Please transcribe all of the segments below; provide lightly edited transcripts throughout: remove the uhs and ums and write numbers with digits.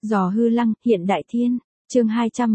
Giò hư lăng, hiện đại thiên, chương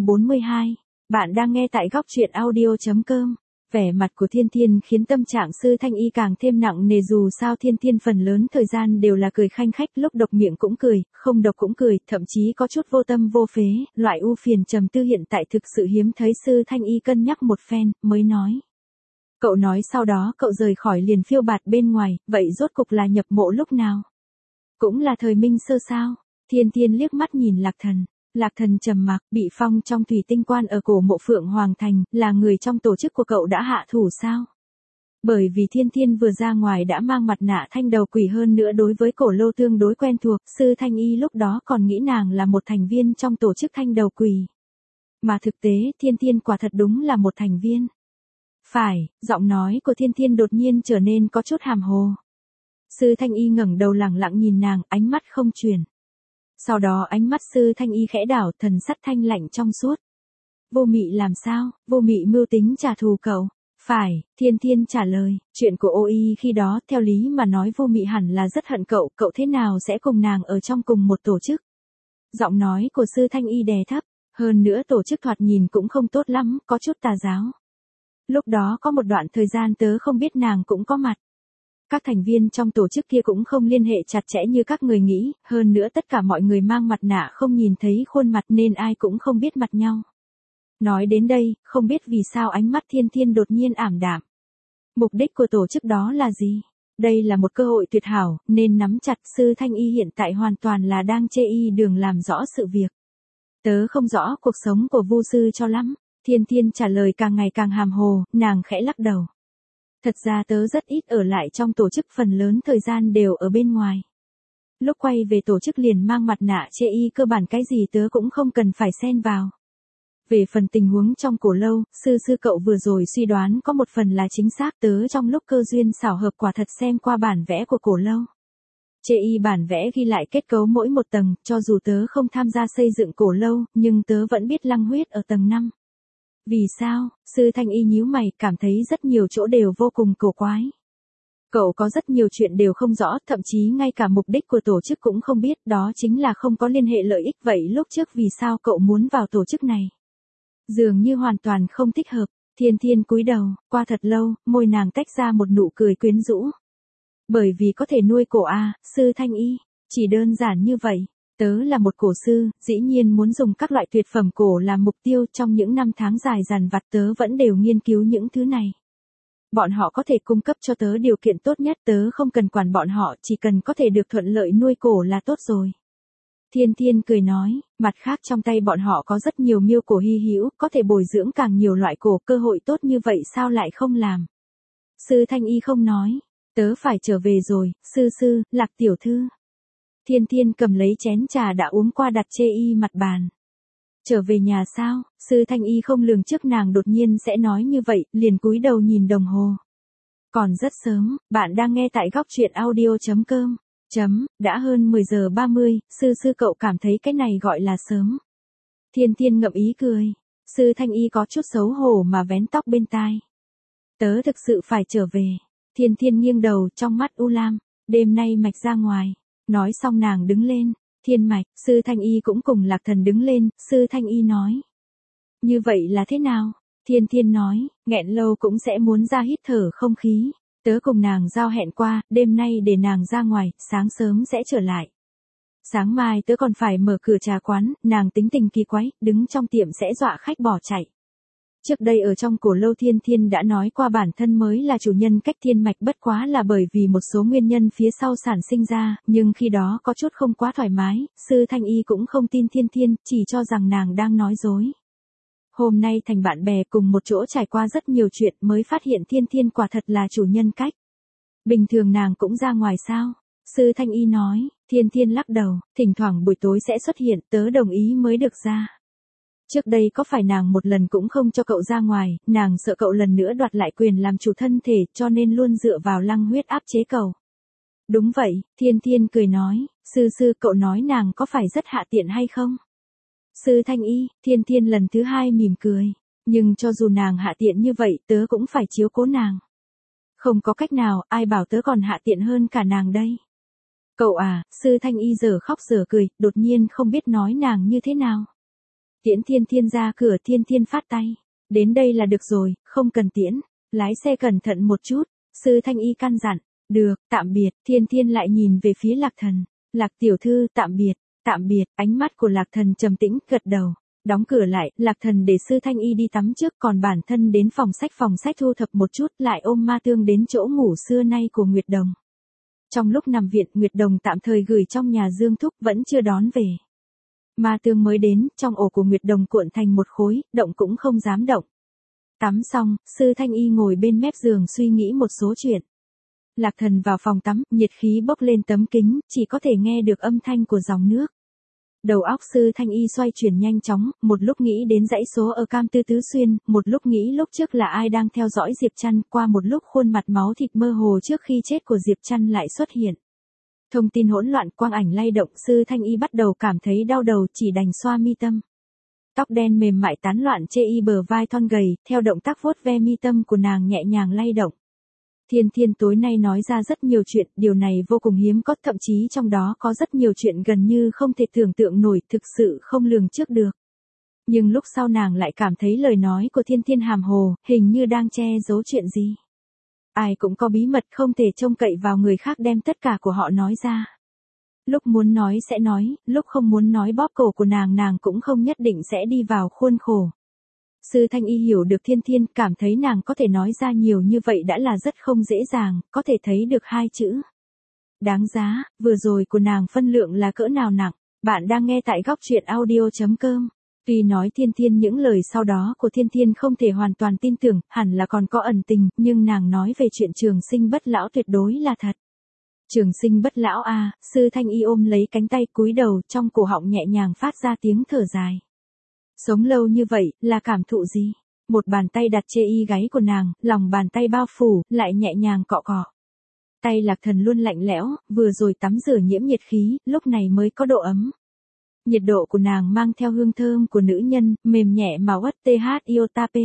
242. Bạn đang nghe tại góc truyện audio.com. Vẻ mặt của Thiên Thiên khiến tâm trạng Sư Thanh Y càng thêm nặng nề, dù sao Thiên Thiên phần lớn thời gian đều là cười khanh khách, lúc độc miệng cũng cười, không độc cũng cười, thậm chí có chút vô tâm vô phế, loại ưu phiền trầm tư hiện tại thực sự hiếm thấy. Sư Thanh Y cân nhắc một phen, mới nói. Cậu nói sau đó cậu rời khỏi liền phiêu bạt bên ngoài, vậy rốt cục là nhập mộ lúc nào? Cũng là thời Minh Sơ sao? Thiên Thiên liếc mắt nhìn Lạc Thần. Lạc Thần trầm mặc, bị phong trong thủy tinh quan ở cổ mộ Phượng Hoàng Thành, là người trong tổ chức của cậu đã hạ thủ sao? Bởi vì Thiên Thiên vừa ra ngoài đã mang mặt nạ thanh đầu quỷ, hơn nữa đối với cổ lâu tương đối quen thuộc, Sư Thanh Y lúc đó còn nghĩ nàng là một thành viên trong tổ chức thanh đầu quỷ. Mà thực tế, Thiên Thiên quả thật đúng là một thành viên. Phải, giọng nói của Thiên Thiên đột nhiên trở nên có chút hàm hồ. Sư Thanh Y ngẩng đầu lẳng lặng nhìn nàng, ánh mắt không chuyển. Sau đó ánh mắt Sư Thanh Y khẽ đảo, thần sắc thanh lạnh trong suốt. Vô Mị làm sao? Vô Mị mưu tính trả thù cậu? Phải, Thiên Thiên trả lời, chuyện của Ô Y khi đó theo lý mà nói Vô Mị hẳn là rất hận cậu, cậu thế nào sẽ cùng nàng ở trong cùng một tổ chức? Giọng nói của Sư Thanh Y đè thấp, hơn nữa tổ chức thoạt nhìn cũng không tốt lắm, có chút tà giáo. Lúc đó có một đoạn thời gian tớ không biết nàng cũng có mặt. Các thành viên trong tổ chức kia cũng không liên hệ chặt chẽ như các người nghĩ, hơn nữa tất cả mọi người mang mặt nạ không nhìn thấy khuôn mặt nên ai cũng không biết mặt nhau. Nói đến đây, không biết vì sao ánh mắt Thiên Thiên đột nhiên ảm đạm. Mục đích của tổ chức đó là gì? Đây là một cơ hội tuyệt hảo, nên nắm chặt. Sư Thanh Y hiện tại hoàn toàn là đang chê y đường làm rõ sự việc. Tớ không rõ cuộc sống của Vu sư cho lắm. Thiên Thiên trả lời càng ngày càng hàm hồ, nàng khẽ lắc đầu. Thật ra tớ rất ít ở lại trong tổ chức, phần lớn thời gian đều ở bên ngoài. Lúc quay về tổ chức liền mang mặt nạ chê y, cơ bản cái gì tớ cũng không cần phải xen vào. Về phần tình huống trong cổ lâu, sư cậu vừa rồi suy đoán có một phần là chính xác, tớ trong lúc cơ duyên xảo hợp quả thật xem qua bản vẽ của cổ lâu. Chê y bản vẽ ghi lại kết cấu mỗi một tầng, cho dù tớ không tham gia xây dựng cổ lâu, nhưng tớ vẫn biết lăng huyết ở tầng 5. Vì sao? Sư Thanh Y nhíu mày, cảm thấy rất nhiều chỗ đều vô cùng cổ quái. Cậu có rất nhiều chuyện đều không rõ, thậm chí ngay cả mục đích của tổ chức cũng không biết, đó chính là không có liên hệ lợi ích. Vậy lúc trước vì sao cậu muốn vào tổ chức này? Dường như hoàn toàn không thích hợp. Thiên Thiên cúi đầu, qua thật lâu, môi nàng tách ra một nụ cười quyến rũ. Bởi vì có thể nuôi cổ à, Sư Thanh Y, chỉ đơn giản như vậy. Tớ là một cổ sư, dĩ nhiên muốn dùng các loại tuyệt phẩm cổ làm mục tiêu, trong những năm tháng dài dằn vặt tớ vẫn đều nghiên cứu những thứ này. Bọn họ có thể cung cấp cho tớ điều kiện tốt nhất, tớ không cần quản bọn họ, chỉ cần có thể được thuận lợi nuôi cổ là tốt rồi. Thiên Thiên cười nói, mặt khác trong tay bọn họ có rất nhiều miêu cổ hy hữu, có thể bồi dưỡng càng nhiều loại cổ, cơ hội tốt như vậy sao lại không làm. Sư Thanh Y không nói, tớ phải trở về rồi, sư, Lạc tiểu thư. Thiên Thiên cầm lấy chén trà đã uống qua đặt chê y mặt bàn. Trở về nhà sao? Sư Thanh Y không lường trước nàng đột nhiên sẽ nói như vậy, liền cúi đầu nhìn đồng hồ. Còn rất sớm, bạn đang nghe tại góc truyện audio.com. Đã hơn 10 giờ 30, sư cậu cảm thấy cái này gọi là sớm. Thiên Thiên ngậm ý cười. Sư Thanh Y có chút xấu hổ mà vén tóc bên tai. Tớ thực sự phải trở về. Thiên Thiên nghiêng đầu, trong mắt u lam. Đêm nay mạch ra ngoài. Nói xong nàng đứng lên. Thiên Mạch, Sư Thanh Y cũng cùng Lạc Thần đứng lên. Sư Thanh Y nói. Như vậy là thế nào? Thiên Thiên nói, nghẹn lâu cũng sẽ muốn ra hít thở không khí. Tớ cùng nàng giao hẹn qua, đêm nay để nàng ra ngoài, sáng sớm sẽ trở lại. Sáng mai tớ còn phải mở cửa trà quán, nàng tính tình kỳ quái, đứng trong tiệm sẽ dọa khách bỏ chạy. Trước đây ở trong cổ lâu Thiên Thiên đã nói qua bản thân mới là chủ nhân cách Thiên Mạch, bất quá là bởi vì một số nguyên nhân phía sau sản sinh ra, nhưng khi đó có chút không quá thoải mái, Sư Thanh Y cũng không tin Thiên Thiên, chỉ cho rằng nàng đang nói dối. Hôm nay thành bạn bè cùng một chỗ trải qua rất nhiều chuyện mới phát hiện Thiên Thiên quả thật là chủ nhân cách. Bình thường nàng cũng ra ngoài sao? Sư Thanh Y nói, Thiên Thiên lắc đầu, thỉnh thoảng buổi tối sẽ xuất hiện, tớ đồng ý mới được ra. Trước đây có phải nàng một lần cũng không cho cậu ra ngoài, nàng sợ cậu lần nữa đoạt lại quyền làm chủ thân thể cho nên luôn dựa vào lăng huyết áp chế cậu. Đúng vậy, Thiên Thiên cười nói, sư cậu nói nàng có phải rất hạ tiện hay không? Sư Thanh Y, Thiên Thiên lần thứ hai mỉm cười, nhưng cho dù nàng hạ tiện như vậy tớ cũng phải chiếu cố nàng. Không có cách nào, ai bảo tớ còn hạ tiện hơn cả nàng đây. Cậu à, Sư Thanh Y giờ khóc giờ cười, đột nhiên không biết nói nàng như thế nào. Tiễn Thiên Thiên ra cửa, Thiên Thiên phát tay. Đến đây là được rồi, không cần tiễn. Lái xe cẩn thận một chút, Sư Thanh Y căn dặn. Được, tạm biệt, Thiên Thiên lại nhìn về phía Lạc Thần. Lạc tiểu thư, tạm biệt, ánh mắt của Lạc Thần trầm tĩnh, gật đầu. Đóng cửa lại, Lạc Thần để Sư Thanh Y đi tắm trước, còn bản thân đến phòng sách thu thập một chút, lại ôm Ma Tương đến chỗ ngủ xưa nay của Nguyệt Đồng. Trong lúc nằm viện, Nguyệt Đồng tạm thời gửi trong nhà Dương Thúc, vẫn chưa đón về. Ma Tương mới đến, trong ổ của Nguyệt Đồng cuộn thành một khối, động cũng không dám động. Tắm xong, Sư Thanh Y ngồi bên mép giường suy nghĩ một số chuyện. Lạc Thần vào phòng tắm, nhiệt khí bốc lên tấm kính, chỉ có thể nghe được âm thanh của dòng nước. Đầu óc Sư Thanh Y xoay chuyển nhanh chóng, một lúc nghĩ đến dãy số ở Cam Tư Tứ Xuyên, một lúc nghĩ lúc trước là ai đang theo dõi Diệp Trăn, qua một lúc khuôn mặt máu thịt mơ hồ trước khi chết của Diệp Trăn lại xuất hiện. Thông tin hỗn loạn, quang ảnh lay động, Sư Thanh Y bắt đầu cảm thấy đau đầu, chỉ đành xoa mi tâm. Tóc đen mềm mại tán loạn chê y bờ vai thon gầy, theo động tác vuốt ve mi tâm của nàng nhẹ nhàng lay động. Thiên Thiên tối nay nói ra rất nhiều chuyện, điều này vô cùng hiếm có, thậm chí trong đó có rất nhiều chuyện gần như không thể tưởng tượng nổi, thực sự không lường trước được. Nhưng lúc sau nàng lại cảm thấy lời nói của Thiên Thiên hàm hồ, hình như đang che giấu chuyện gì. Ai cũng có bí mật, không thể trông cậy vào người khác đem tất cả của họ nói ra. Lúc muốn nói sẽ nói, lúc không muốn nói bóp cổ của nàng cũng không nhất định sẽ đi vào khuôn khổ. Sư Thanh Y hiểu được Thiên Thiên, cảm thấy nàng có thể nói ra nhiều như vậy đã là rất không dễ dàng, có thể thấy được hai chữ. Đáng giá, vừa rồi của nàng phân lượng là cỡ nào nặng. Bạn đang nghe tại góc truyện audio.com. Tuy nói Thiên Thiên những lời sau đó của Thiên Thiên không thể hoàn toàn tin tưởng, hẳn là còn có ẩn tình, nhưng nàng nói về chuyện trường sinh bất lão tuyệt đối là thật. Trường sinh bất lão à, Sư Thanh Y ôm lấy cánh tay cúi đầu, trong cổ họng nhẹ nhàng phát ra tiếng thở dài. Sống lâu như vậy, là cảm thụ gì? Một bàn tay đặt chê y gáy của nàng, lòng bàn tay bao phủ, lại nhẹ nhàng cọ cọ. Tay Lạc Thần luôn lạnh lẽo, vừa rồi tắm rửa nhiễm nhiệt khí, lúc này mới có độ ấm. Nhiệt độ của nàng mang theo hương thơm của nữ nhân, mềm nhẹ mà uất th iotape.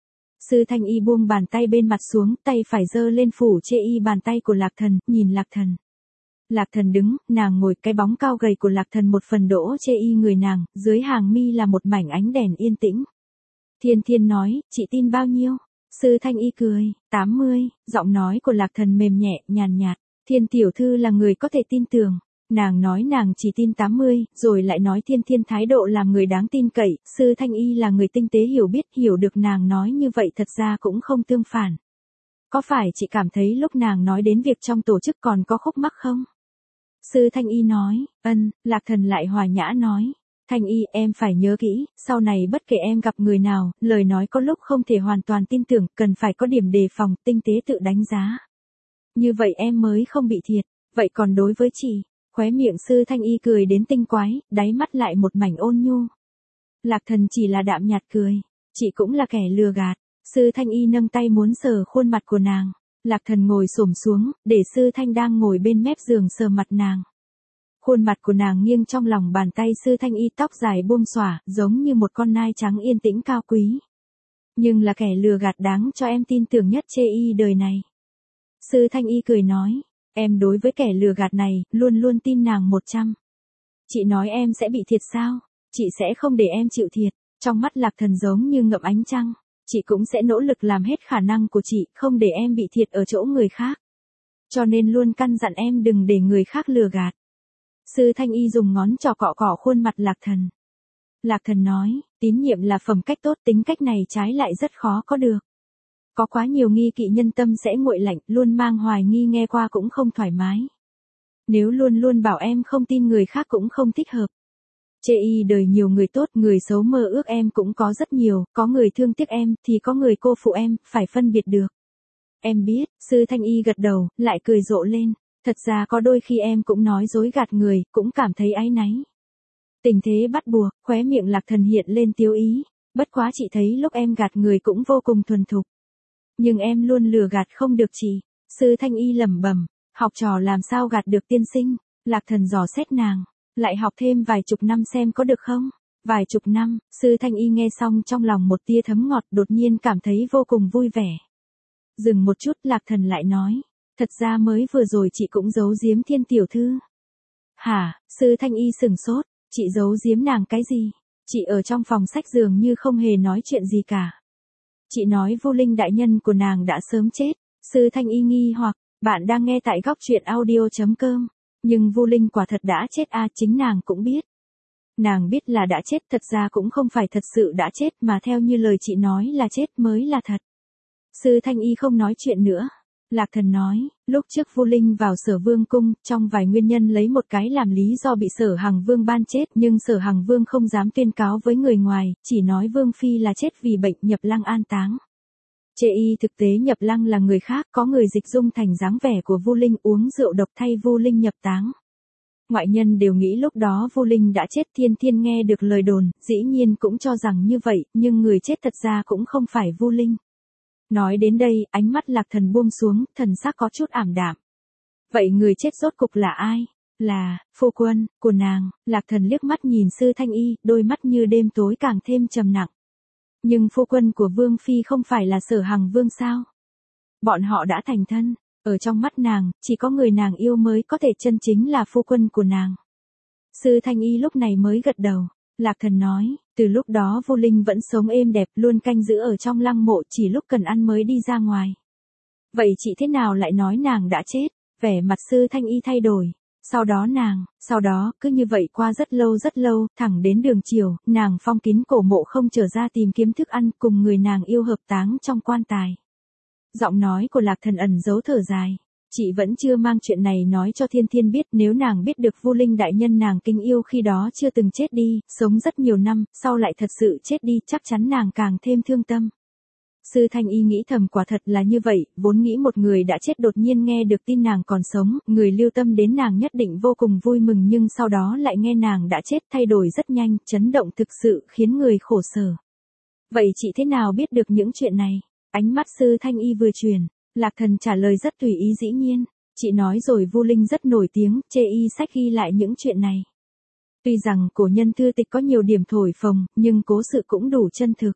Sư Thanh Y buông bàn tay bên mặt xuống, tay phải giơ lên phủ chê y bàn tay của Lạc Thần, nhìn Lạc Thần. Lạc Thần đứng, nàng ngồi, cái bóng cao gầy của Lạc Thần một phần đỗ chê y người nàng, dưới hàng mi là một mảnh ánh đèn yên tĩnh. Thiên Thiên nói, chị tin bao nhiêu? Sư Thanh Y cười, 80, giọng nói của Lạc Thần mềm nhẹ, nhàn nhạt. Thiên tiểu thư là người có thể tin tưởng. Nàng nói nàng chỉ tin 80, rồi lại nói Thiên Thiên thái độ làm người đáng tin cậy, Sư Thanh Y là người tinh tế hiểu biết, hiểu được nàng nói như vậy thật ra cũng không tương phản. Có phải chị cảm thấy lúc nàng nói đến việc trong tổ chức còn có khúc mắc không? Sư Thanh Y nói, Lạc Thần lại hòa nhã nói. Thanh Y, em phải nhớ kỹ, sau này bất kể em gặp người nào, lời nói có lúc không thể hoàn toàn tin tưởng, cần phải có điểm đề phòng, tinh tế tự đánh giá. Như vậy em mới không bị thiệt. Vậy còn đối với chị, khóe miệng Sư Thanh Y cười đến tinh quái, đáy mắt lại một mảnh ôn nhu. Lạc Thần chỉ là đạm nhạt cười. Chị cũng là kẻ lừa gạt. Sư Thanh Y nâng tay muốn sờ khuôn mặt của nàng. Lạc Thần ngồi xổm xuống, để Sư Thanh đang ngồi bên mép giường sờ mặt nàng. Khuôn mặt của nàng nghiêng trong lòng bàn tay Sư Thanh Y, tóc dài buông xõa, giống như một con nai trắng yên tĩnh cao quý. Nhưng là kẻ lừa gạt đáng cho em tin tưởng nhất chê y đời này. Sư Thanh Y cười nói, em đối với kẻ lừa gạt này, luôn luôn tin nàng 100. Chị nói em sẽ bị thiệt sao? Chị sẽ không để em chịu thiệt. Trong mắt Lạc Thần giống như ngậm ánh trăng. Chị cũng sẽ nỗ lực làm hết khả năng của chị, không để em bị thiệt ở chỗ người khác. Cho nên luôn căn dặn em đừng để người khác lừa gạt. Sư Thanh Y dùng ngón trỏ cọ cọ khuôn mặt Lạc Thần. Lạc Thần nói, tín nhiệm là phẩm cách tốt, tính cách này trái lại rất khó có được. Có quá nhiều nghi kỵ nhân tâm sẽ nguội lạnh, luôn mang hoài nghi nghe qua cũng không thoải mái. Nếu luôn luôn bảo em không tin người khác cũng không thích hợp. Chê y đời nhiều người tốt, người xấu mơ ước em cũng có rất nhiều, có người thương tiếc em, thì có người cô phụ em, phải phân biệt được. Em biết, Sư Thanh Y gật đầu, lại cười rộ lên. Thật ra có đôi khi em cũng nói dối gạt người, cũng cảm thấy áy náy. Tình thế bắt buộc, khóe miệng Lạc Thần hiện lên tiếu ý. Bất quá chị thấy lúc em gạt người cũng vô cùng thuần thục. Nhưng em luôn lừa gạt không được chị. Sư Thanh Y lẩm bẩm, học trò làm sao gạt được tiên sinh. Lạc Thần dò xét nàng, lại học thêm vài chục năm xem có được không. Vài chục năm, Sư Thanh Y nghe xong trong lòng một tia thấm ngọt, đột nhiên cảm thấy vô cùng vui vẻ. Dừng một chút, Lạc Thần lại nói, thật ra mới vừa rồi chị cũng giấu giếm Thiên tiểu thư. Hả, Sư Thanh Y sừng sốt, chị giấu giếm nàng cái gì? Chị ở trong phòng sách dường như không hề nói chuyện gì cả. Chị nói Vu Linh đại nhân của nàng đã sớm chết. Sư Thanh Y nghi hoặc, bạn đang nghe tại góc truyện audio.com. Nhưng Vu Linh quả thật đã chết chính nàng cũng biết. Nàng biết là đã chết, thật ra cũng không phải thật sự đã chết mà theo như lời chị nói là chết mới là thật. Sư Thanh Y không nói chuyện nữa. Lạc Thần nói, lúc trước Vu Linh vào Sở Vương cung, trong vài nguyên nhân lấy một cái làm lý do bị Sở Hằng Vương ban chết, nhưng Sở Hằng Vương không dám tuyên cáo với người ngoài, chỉ nói Vương phi là chết vì bệnh nhập lăng an táng. Chê y thực tế nhập lăng là người khác, có người dịch dung thành dáng vẻ của Vu Linh uống rượu độc thay Vu Linh nhập táng. Ngoại nhân đều nghĩ lúc đó Vu Linh đã chết. Thiên Thiên nghe được lời đồn, dĩ nhiên cũng cho rằng như vậy, nhưng người chết thật ra cũng không phải Vu Linh. Nói đến đây, ánh mắt Lạc Thần buông xuống, thần sắc có chút ảm đạm. Vậy người chết rốt cục là ai? Là, phu quân, của nàng. Lạc Thần liếc mắt nhìn Sư Thanh Y, đôi mắt như đêm tối càng thêm trầm nặng. Nhưng phu quân của Vương Phi không phải là Sở Hằng Vương sao? Bọn họ đã thành thân, ở trong mắt nàng, chỉ có người nàng yêu mới có thể chân chính là phu quân của nàng. Sư Thanh Y lúc này mới gật đầu. Lạc Thần nói, từ lúc đó Vu Linh vẫn sống êm đẹp, luôn canh giữ ở trong lăng mộ, chỉ lúc cần ăn mới đi ra ngoài. Vậy chị thế nào lại nói nàng đã chết? Vẻ mặt Sư Thanh Y thay đổi. Sau đó, cứ như vậy qua rất lâu, thẳng đến đường chiều, nàng phong kín cổ mộ không trở ra tìm kiếm thức ăn, cùng người nàng yêu hợp táng trong quan tài. Giọng nói của Lạc Thần ẩn giấu thở dài. Chị vẫn chưa mang chuyện này nói cho Thiên Thiên biết, nếu nàng biết được Vu Linh đại nhân nàng kính yêu khi đó chưa từng chết đi, sống rất nhiều năm, sau lại thật sự chết đi, chắc chắn nàng càng thêm thương tâm. Sư Thanh Y nghĩ thầm, quả thật là như vậy, vốn nghĩ một người đã chết đột nhiên nghe được tin nàng còn sống, người lưu tâm đến nàng nhất định vô cùng vui mừng, nhưng sau đó lại nghe nàng đã chết, thay đổi rất nhanh, chấn động thực sự khiến người khổ sở. Vậy chị thế nào biết được những chuyện này? Ánh mắt Sư Thanh Y vừa chuyển, Lạc Thần trả lời rất tùy ý, dĩ nhiên, chị nói rồi, Vu Linh rất nổi tiếng, chê y sách ghi lại những chuyện này. Tuy rằng cổ nhân thư tịch có nhiều điểm thổi phồng, nhưng cố sự cũng đủ chân thực.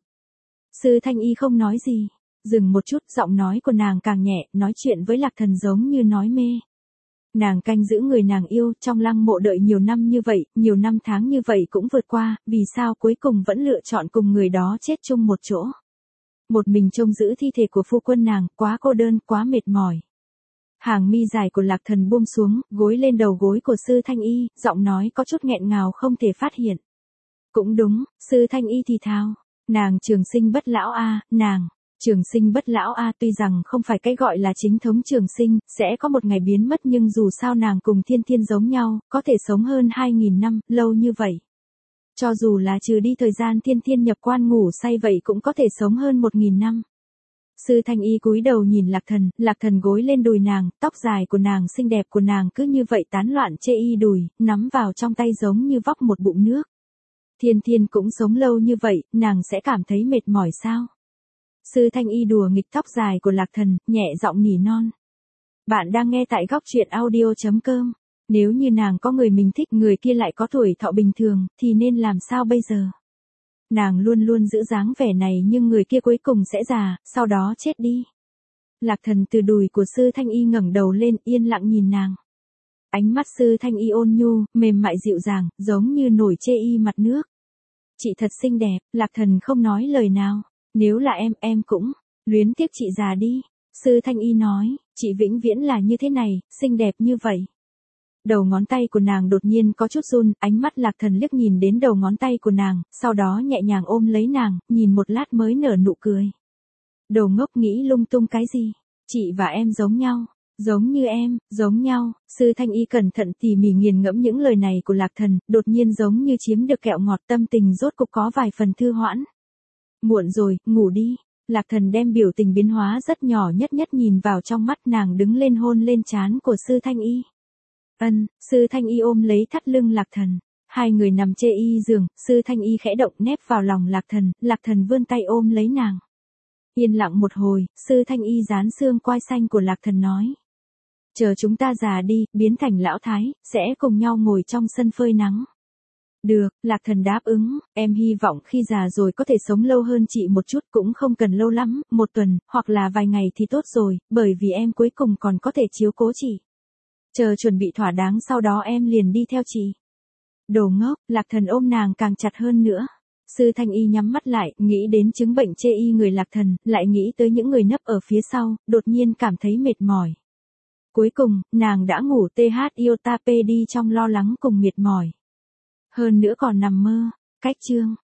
Sư Thanh Y không nói gì, dừng một chút, giọng nói của nàng càng nhẹ, nói chuyện với Lạc Thần giống như nói mê. Nàng canh giữ người nàng yêu, trong lăng mộ đợi nhiều năm như vậy, nhiều năm tháng như vậy cũng vượt qua, vì sao cuối cùng vẫn lựa chọn cùng người đó chết chung một chỗ. Một mình trông giữ thi thể của phu quân nàng, quá cô đơn, quá mệt mỏi. Hàng mi dài của Lạc Thần buông xuống, gối lên đầu gối của Sư Thanh Y, giọng nói có chút nghẹn ngào không thể phát hiện. Cũng đúng, Sư Thanh Y thì thào, nàng trường sinh bất lão nàng, trường sinh bất lão tuy rằng không phải cái gọi là chính thống trường sinh, sẽ có một ngày biến mất, nhưng dù sao nàng cùng Thiên Thiên giống nhau, có thể sống hơn 2.000 năm, lâu như vậy. Cho dù là trừ đi thời gian Thiên Thiên nhập quan ngủ say vậy cũng có thể sống hơn 1.000 năm. Sư Thanh Y cúi đầu nhìn Lạc Thần gối lên đùi nàng, tóc dài của nàng xinh đẹp của nàng cứ như vậy tán loạn chê y đùi, nắm vào trong tay giống như vóc một bụng nước. Thiên Thiên cũng sống lâu như vậy, nàng sẽ cảm thấy mệt mỏi sao? Sư Thanh Y đùa nghịch tóc dài của Lạc Thần, nhẹ giọng nỉ non. Bạn đang nghe tại góc truyện audio.com. Nếu như nàng có người mình thích, người kia lại có tuổi thọ bình thường, thì nên làm sao bây giờ? Nàng luôn luôn giữ dáng vẻ này nhưng người kia cuối cùng sẽ già, sau đó chết đi. Lạc Thần từ đùi của Sư Thanh Y ngẩng đầu lên, yên lặng nhìn nàng. Ánh mắt Sư Thanh Y ôn nhu, mềm mại dịu dàng, giống như nổi chê y mặt nước. Chị thật xinh đẹp. Lạc Thần không nói lời nào. Nếu là em cũng luyến tiếc chị già đi. Sư Thanh Y nói, chị vĩnh viễn là như thế này, xinh đẹp như vậy. Đầu ngón tay của nàng đột nhiên có chút run, ánh mắt Lạc Thần liếc nhìn đến đầu ngón tay của nàng, sau đó nhẹ nhàng ôm lấy nàng, nhìn một lát mới nở nụ cười. Đồ ngốc, nghĩ lung tung cái gì? Chị và em giống nhau, giống như em, giống nhau. Sư Thanh Y cẩn thận tỉ mỉ nghiền ngẫm những lời này của Lạc Thần, đột nhiên giống như chiếm được kẹo ngọt, tâm tình rốt cục có vài phần thư hoãn. Muộn rồi, ngủ đi. Lạc Thần đem biểu tình biến hóa rất nhỏ nhất nhìn vào trong mắt nàng, đứng lên hôn lên trán của Sư Thanh Y. Sư Thanh Y ôm lấy thắt lưng Lạc Thần. Hai người nằm chê y giường, Sư Thanh Y khẽ động nép vào lòng Lạc Thần vươn tay ôm lấy nàng. Yên lặng một hồi, Sư Thanh Y dán xương quai xanh của Lạc Thần nói. Chờ chúng ta già đi, biến thành lão thái, sẽ cùng nhau ngồi trong sân phơi nắng. Được, Lạc Thần đáp ứng, em hy vọng khi già rồi có thể sống lâu hơn chị một chút, cũng không cần lâu lắm, 1 tuần, hoặc là vài ngày thì tốt rồi, bởi vì em cuối cùng còn có thể chiếu cố chị. Chờ chuẩn bị thỏa đáng sau đó em liền đi theo chị. Đồ ngốc, Lạc Thần ôm nàng càng chặt hơn nữa. Sư Thanh Y nhắm mắt lại, nghĩ đến chứng bệnh chê y người Lạc Thần, lại nghĩ tới những người nấp ở phía sau, đột nhiên cảm thấy mệt mỏi. Cuối cùng, nàng đã ngủ TH IOTA PD trong lo lắng cùng mệt mỏi. Hơn nữa còn nằm mơ. Cách chương